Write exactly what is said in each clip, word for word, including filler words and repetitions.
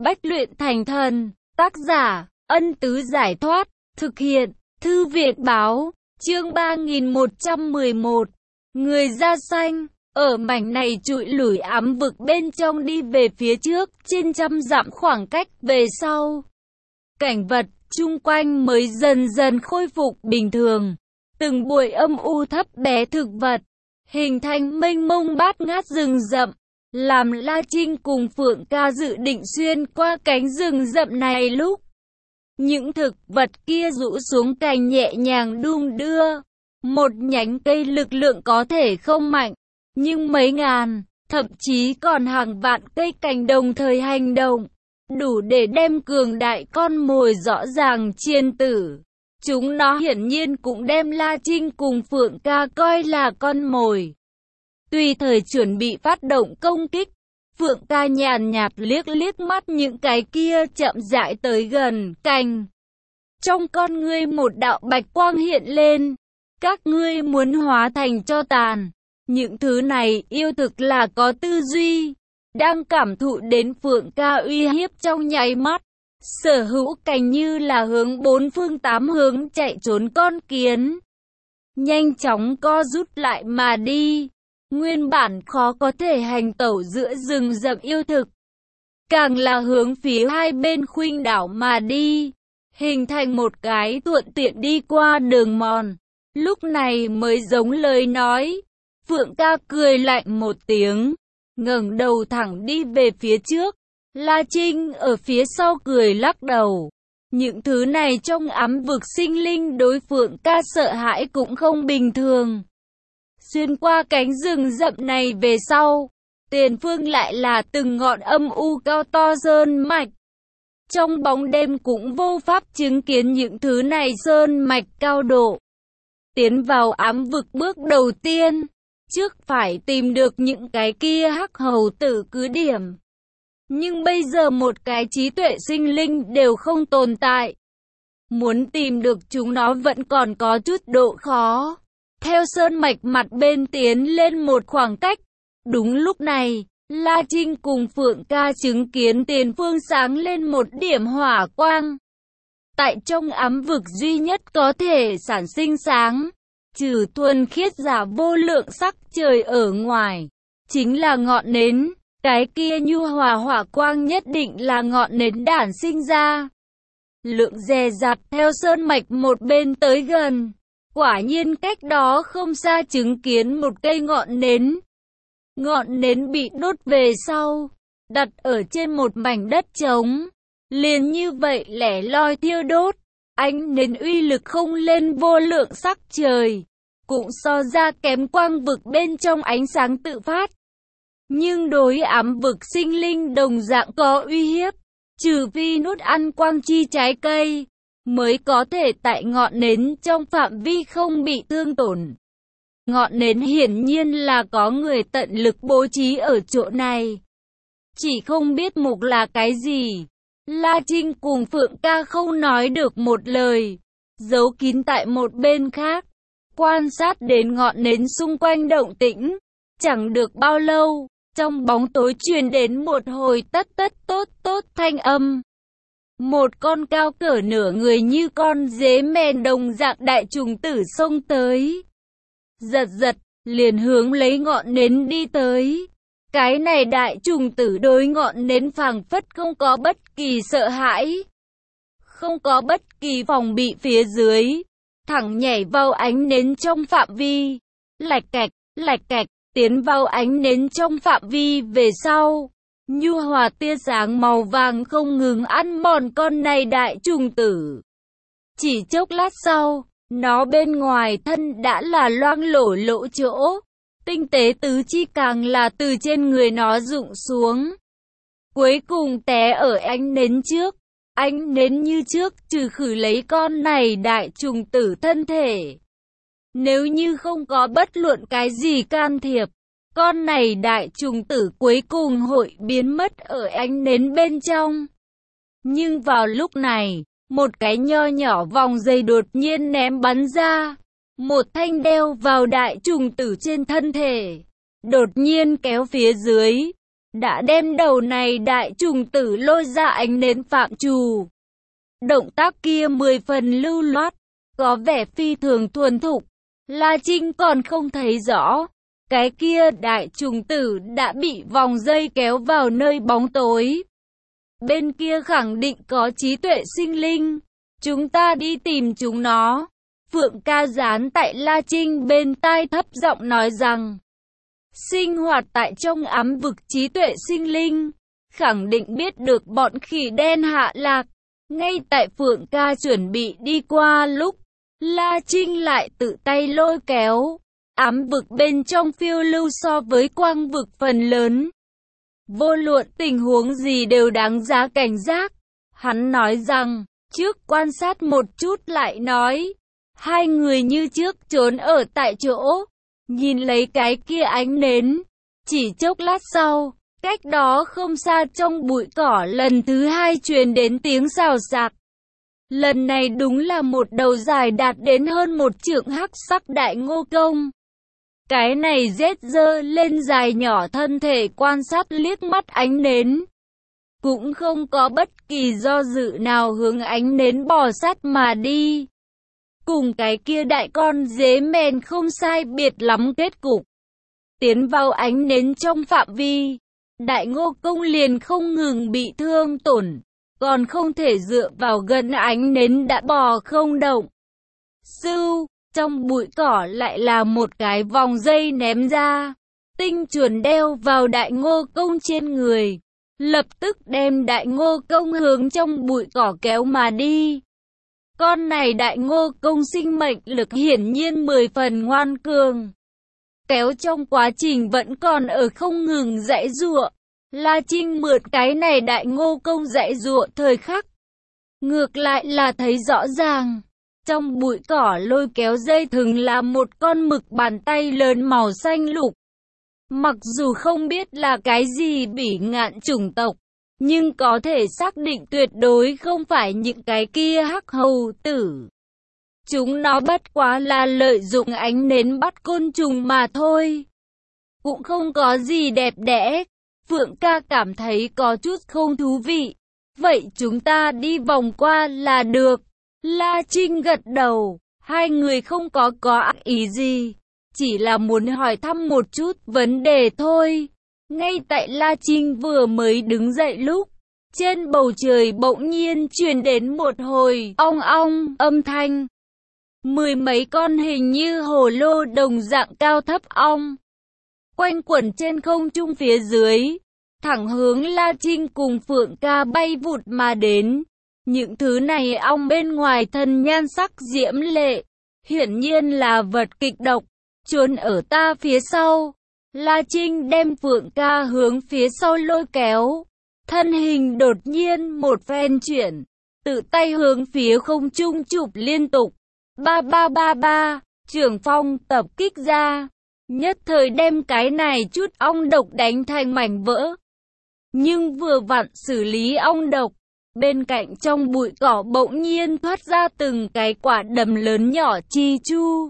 Bách luyện thành thần. Tác giả, Ân Tứ Giải Thoát. Thực hiện, Thư Viện Báo. Chương ba nghìn một trăm mười một. Người da xanh. Ở mảnh này trụi lủi ám vực bên trong đi về phía trước, trên trăm dặm khoảng cách về sau. Cảnh vật chung quanh mới dần dần khôi phục bình thường. Từng bụi âm u thấp bé thực vật, hình thành mênh mông bát ngát rừng rậm. Làm La Trinh cùng Phượng Ca dự định xuyên qua cánh rừng rậm này lúc những thực vật kia rũ xuống cành nhẹ nhàng đung đưa. Một nhánh cây lực lượng có thể không mạnh, nhưng mấy ngàn, thậm chí còn hàng vạn cây cành đồng thời hành động, đủ để đem cường đại con mồi rõ ràng chiên tử. Chúng nó hiển nhiên cũng đem La Trinh cùng Phượng Ca coi là con mồi. Tùy thời chuẩn bị phát động công kích, Phượng Ca nhàn nhạt liếc liếc mắt những cái kia chậm rãi tới gần cành. Trong con ngươi một đạo bạch quang hiện lên. Các ngươi muốn hóa thành tro tàn. Những thứ này yêu thực là có tư duy, đang cảm thụ đến Phượng Ca uy hiếp trong nháy mắt. Sở hữu cành như là hướng bốn phương tám hướng chạy trốn con kiến, nhanh chóng co rút lại mà đi. Nguyên bản khó có thể hành tẩu giữa rừng rậm yêu thực, càng là hướng phía hai bên khuynh đảo mà đi, hình thành một cái thuận tiện đi qua đường mòn. Lúc này mới giống lời nói. Phượng Ca cười lạnh một tiếng, ngẩng đầu thẳng đi về phía trước. La Trinh ở phía sau cười lắc đầu. Những thứ này trong ám vực sinh linh đối Phượng Ca sợ hãi cũng không bình thường. Xuyên qua cánh rừng rậm này về sau, tiền phương lại là từng ngọn âm u cao to sơn mạch. Trong bóng đêm cũng vô pháp chứng kiến những thứ này sơn mạch cao độ. Tiến vào ám vực bước đầu tiên, trước phải tìm được những cái kia hắc hầu tử cứ điểm. Nhưng bây giờ một cái trí tuệ sinh linh đều không tồn tại. Muốn tìm được chúng nó vẫn còn có chút độ khó. Theo sơn mạch mặt bên tiến lên một khoảng cách. Đúng lúc này, La Trinh cùng Phượng Ca chứng kiến tiền phương sáng lên một điểm hỏa quang. Tại trong ám vực duy nhất có thể sản sinh sáng, trừ thuần khiết giả vô lượng sắc trời ở ngoài, chính là ngọn nến. Cái kia nhu hòa hỏa quang nhất định là ngọn nến đản sinh ra. Lượng dè dặt theo sơn mạch một bên tới gần. Quả nhiên cách đó không xa chứng kiến một cây ngọn nến. Ngọn nến bị đốt về sau, đặt ở trên một mảnh đất trống. Liền như vậy lẻ loi thiêu đốt. Ánh nến uy lực không lên vô lượng sắc trời, cũng so ra kém quang vực bên trong ánh sáng tự phát. Nhưng đối ám vực sinh linh đồng dạng có uy hiếp, trừ phi nuốt ăn quang chi trái cây, mới có thể tại ngọn nến trong phạm vi không bị thương tổn. Ngọn nến hiển nhiên là có người tận lực bố trí ở chỗ này. Chỉ không biết mục là cái gì. La Trinh cùng Phượng Ca không nói được một lời, giấu kín tại một bên khác, quan sát đến ngọn nến xung quanh động tĩnh. Chẳng được bao lâu, trong bóng tối truyền đến một hồi tất tất tốt tốt thanh âm. Một con cao cỡ nửa người như con dế mèn đồng dạng đại trùng tử xông tới. Giật giật, liền hướng lấy ngọn nến đi tới. Cái này đại trùng tử đối ngọn nến phảng phất không có bất kỳ sợ hãi, không có bất kỳ phòng bị phía dưới, thẳng nhảy vào ánh nến trong phạm vi. Lạch cạch, lạch cạch, tiến vào ánh nến trong phạm vi về sau. Nhu hòa tia sáng màu vàng không ngừng ăn mòn con này đại trùng tử. Chỉ chốc lát sau, nó bên ngoài thân đã là loang lổ lỗ chỗ. Tinh tế tứ chi càng là từ trên người nó rụng xuống. Cuối cùng té ở ánh nến trước. Ánh nến như trước trừ khử lấy con này đại trùng tử thân thể. Nếu như không có bất luận cái gì can thiệp, con này đại trùng tử cuối cùng hội biến mất ở ánh nến bên trong. Nhưng vào lúc này, một cái nho nhỏ vòng dây đột nhiên ném bắn ra. Một thanh đeo vào đại trùng tử trên thân thể, đột nhiên kéo phía dưới. đã đem đầu này đại trùng tử lôi ra ánh nến phạm trù. Động tác kia mười phần lưu loát, có vẻ phi thường thuần thục. La Trinh còn không thấy rõ, cái kia đại trùng tử đã bị vòng dây kéo vào nơi bóng tối. Bên kia khẳng định có trí tuệ sinh linh, chúng ta đi tìm chúng nó. Phượng Ca dán tại La Trinh bên tai thấp giọng nói rằng, sinh hoạt tại trong ám vực trí tuệ sinh linh, khẳng định biết được bọn khỉ đen hạ lạc. Ngay tại Phượng Ca chuẩn bị đi qua lúc, La Trinh lại tự tay lôi kéo. Ám vực bên trong phiêu lưu so với quang vực phần lớn. Vô luận tình huống gì đều đáng giá cảnh giác. Hắn nói rằng, trước quan sát một chút lại nói. Hai người như trước trốn ở tại chỗ, nhìn lấy cái kia ánh nến. Chỉ chốc lát sau, cách đó không xa trong bụi cỏ lần thứ hai truyền đến tiếng xào xạc. Lần này đúng là một đầu dài đạt đến hơn một trượng hắc sắc đại ngô công. Cái này rết dơ lên dài nhỏ thân thể quan sát liếc mắt ánh nến. Cũng không có bất kỳ do dự nào hướng ánh nến bò sát mà đi. Cùng cái kia đại con dế mèn không sai biệt lắm kết cục. Tiến vào ánh nến trong phạm vi, đại ngô công liền không ngừng bị thương tổn, còn không thể dựa vào gần ánh nến đã bò không động. Sưu, trong bụi cỏ lại là một cái vòng dây ném ra, tinh chuẩn đeo vào đại ngô công trên người, lập tức đem đại ngô công hướng trong bụi cỏ kéo mà đi. Con này đại ngô công sinh mệnh lực hiển nhiên mười phần ngoan cường. Kéo trong quá trình vẫn còn ở không ngừng giãy giụa. La Trinh mượn cái này đại ngô công giãy giụa thời khắc. Ngược lại là thấy rõ ràng. Trong bụi cỏ lôi kéo dây thừng là một con mực bàn tay lớn màu xanh lục. Mặc dù không biết là cái gì bỉ ngạn chủng tộc, nhưng có thể xác định tuyệt đối không phải những cái kia hắc hầu tử. Chúng nó bất quá là lợi dụng ánh nến bắt côn trùng mà thôi. Cũng không có gì đẹp đẽ. Phượng Ca cảm thấy có chút không thú vị. Vậy chúng ta đi vòng qua là được. La Trinh gật đầu. Hai người không có có ác ý gì, chỉ là muốn hỏi thăm một chút vấn đề thôi. Ngay tại La Trinh vừa mới đứng dậy lúc, trên bầu trời bỗng nhiên truyền đến một hồi ong ong âm thanh. Mười mấy con hình như hồ lô đồng dạng cao thấp ong quanh quẩn trên không trung phía dưới, thẳng hướng La Trinh cùng Phượng Ca bay vụt mà đến. Những thứ này ong bên ngoài thân nhan sắc diễm lệ, hiển nhiên là vật kịch độc, trốn ở ta phía sau. La Trinh đem Phượng Ca hướng phía sau lôi kéo, thân hình đột nhiên một phen chuyển, tự tay hướng phía không trung chụp liên tục. Ba ba ba ba, trưởng phong tập kích ra, nhất thời đem cái này chút ong độc đánh thành mảnh vỡ. Nhưng vừa vặn xử lý ong độc, bên cạnh trong bụi cỏ bỗng nhiên thoát ra từng cái quả đầm lớn nhỏ chi chu.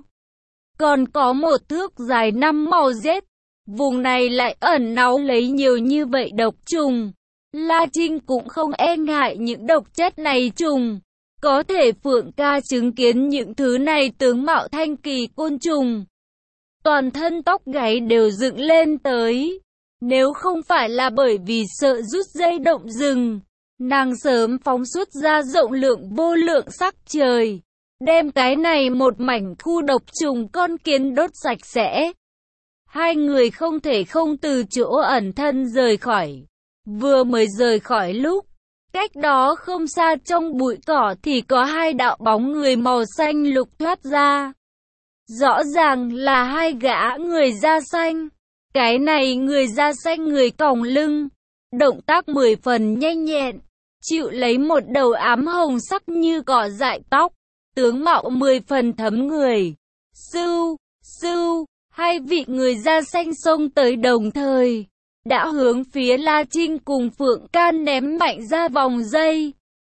Còn có một thước dài năm màu rết, vùng này lại ẩn náu lấy nhiều như vậy độc trùng. La Trinh cũng không e ngại những độc chất này trùng. Có thể Phượng Ca chứng kiến những thứ này tướng mạo thanh kỳ côn trùng, toàn thân tóc gáy đều dựng lên tới. Nếu không phải là bởi vì sợ rút dây động rừng, nàng sớm phóng xuất ra rộng lượng vô lượng sắc trời, đem cái này một mảnh khu độc trùng con kiến đốt sạch sẽ. Hai người không thể không từ chỗ ẩn thân rời khỏi. Vừa mới rời khỏi lúc, cách đó không xa trong bụi cỏ thì có hai đạo bóng người màu xanh lục thoát ra. Rõ ràng là hai gã người da xanh. Cái này người da xanh người còng lưng, động tác mười phần nhanh nhẹn, chịu lấy một đầu ám hồng sắc như cỏ dại tóc, tướng mạo mười phần thấm người. Sưu, sưu, hai vị người da xanh xông tới đồng thời, đã hướng phía La Trinh cùng Phượng Ca ném mạnh ra vòng dây.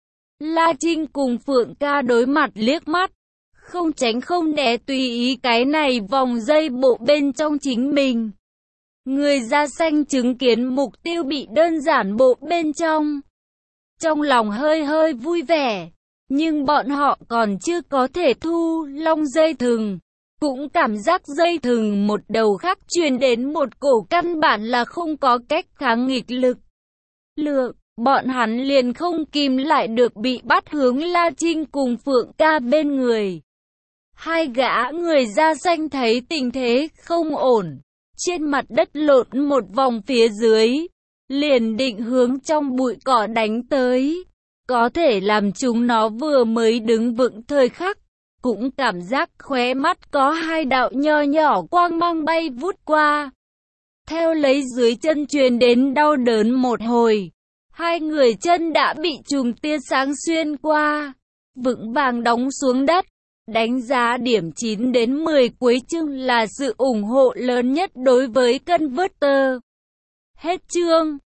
La Trinh cùng Phượng Ca đối mặt liếc mắt, không tránh không né tùy ý cái này vòng dây bộ bên trong chính mình. Người da xanh chứng kiến mục tiêu bị đơn giản bộ bên trong. Trong lòng hơi hơi vui vẻ, nhưng bọn họ còn chưa có thể thu long dây thừng. Cũng cảm giác dây thừng một đầu khác truyền đến một cổ căn bản là không có cách kháng nghịch lực. Lượng, bọn hắn liền không kìm lại được bị bắt hướng La Trinh cùng Phượng Ca bên người. Hai gã người da xanh thấy tình thế không ổn, trên mặt đất lộn một vòng phía dưới, liền định hướng trong bụi cỏ đánh tới. Có thể làm chúng nó vừa mới đứng vững thời khắc, cũng cảm giác khóe mắt có hai đạo nho nhỏ quang mang bay vút qua. Theo lấy dưới chân truyền đến đau đớn một hồi, hai người chân đã bị chùm tia sáng xuyên qua, vững vàng đóng xuống đất. Đánh giá điểm chín đến mười cuối chương là sự ủng hộ lớn nhất đối với Converter. Hết chương.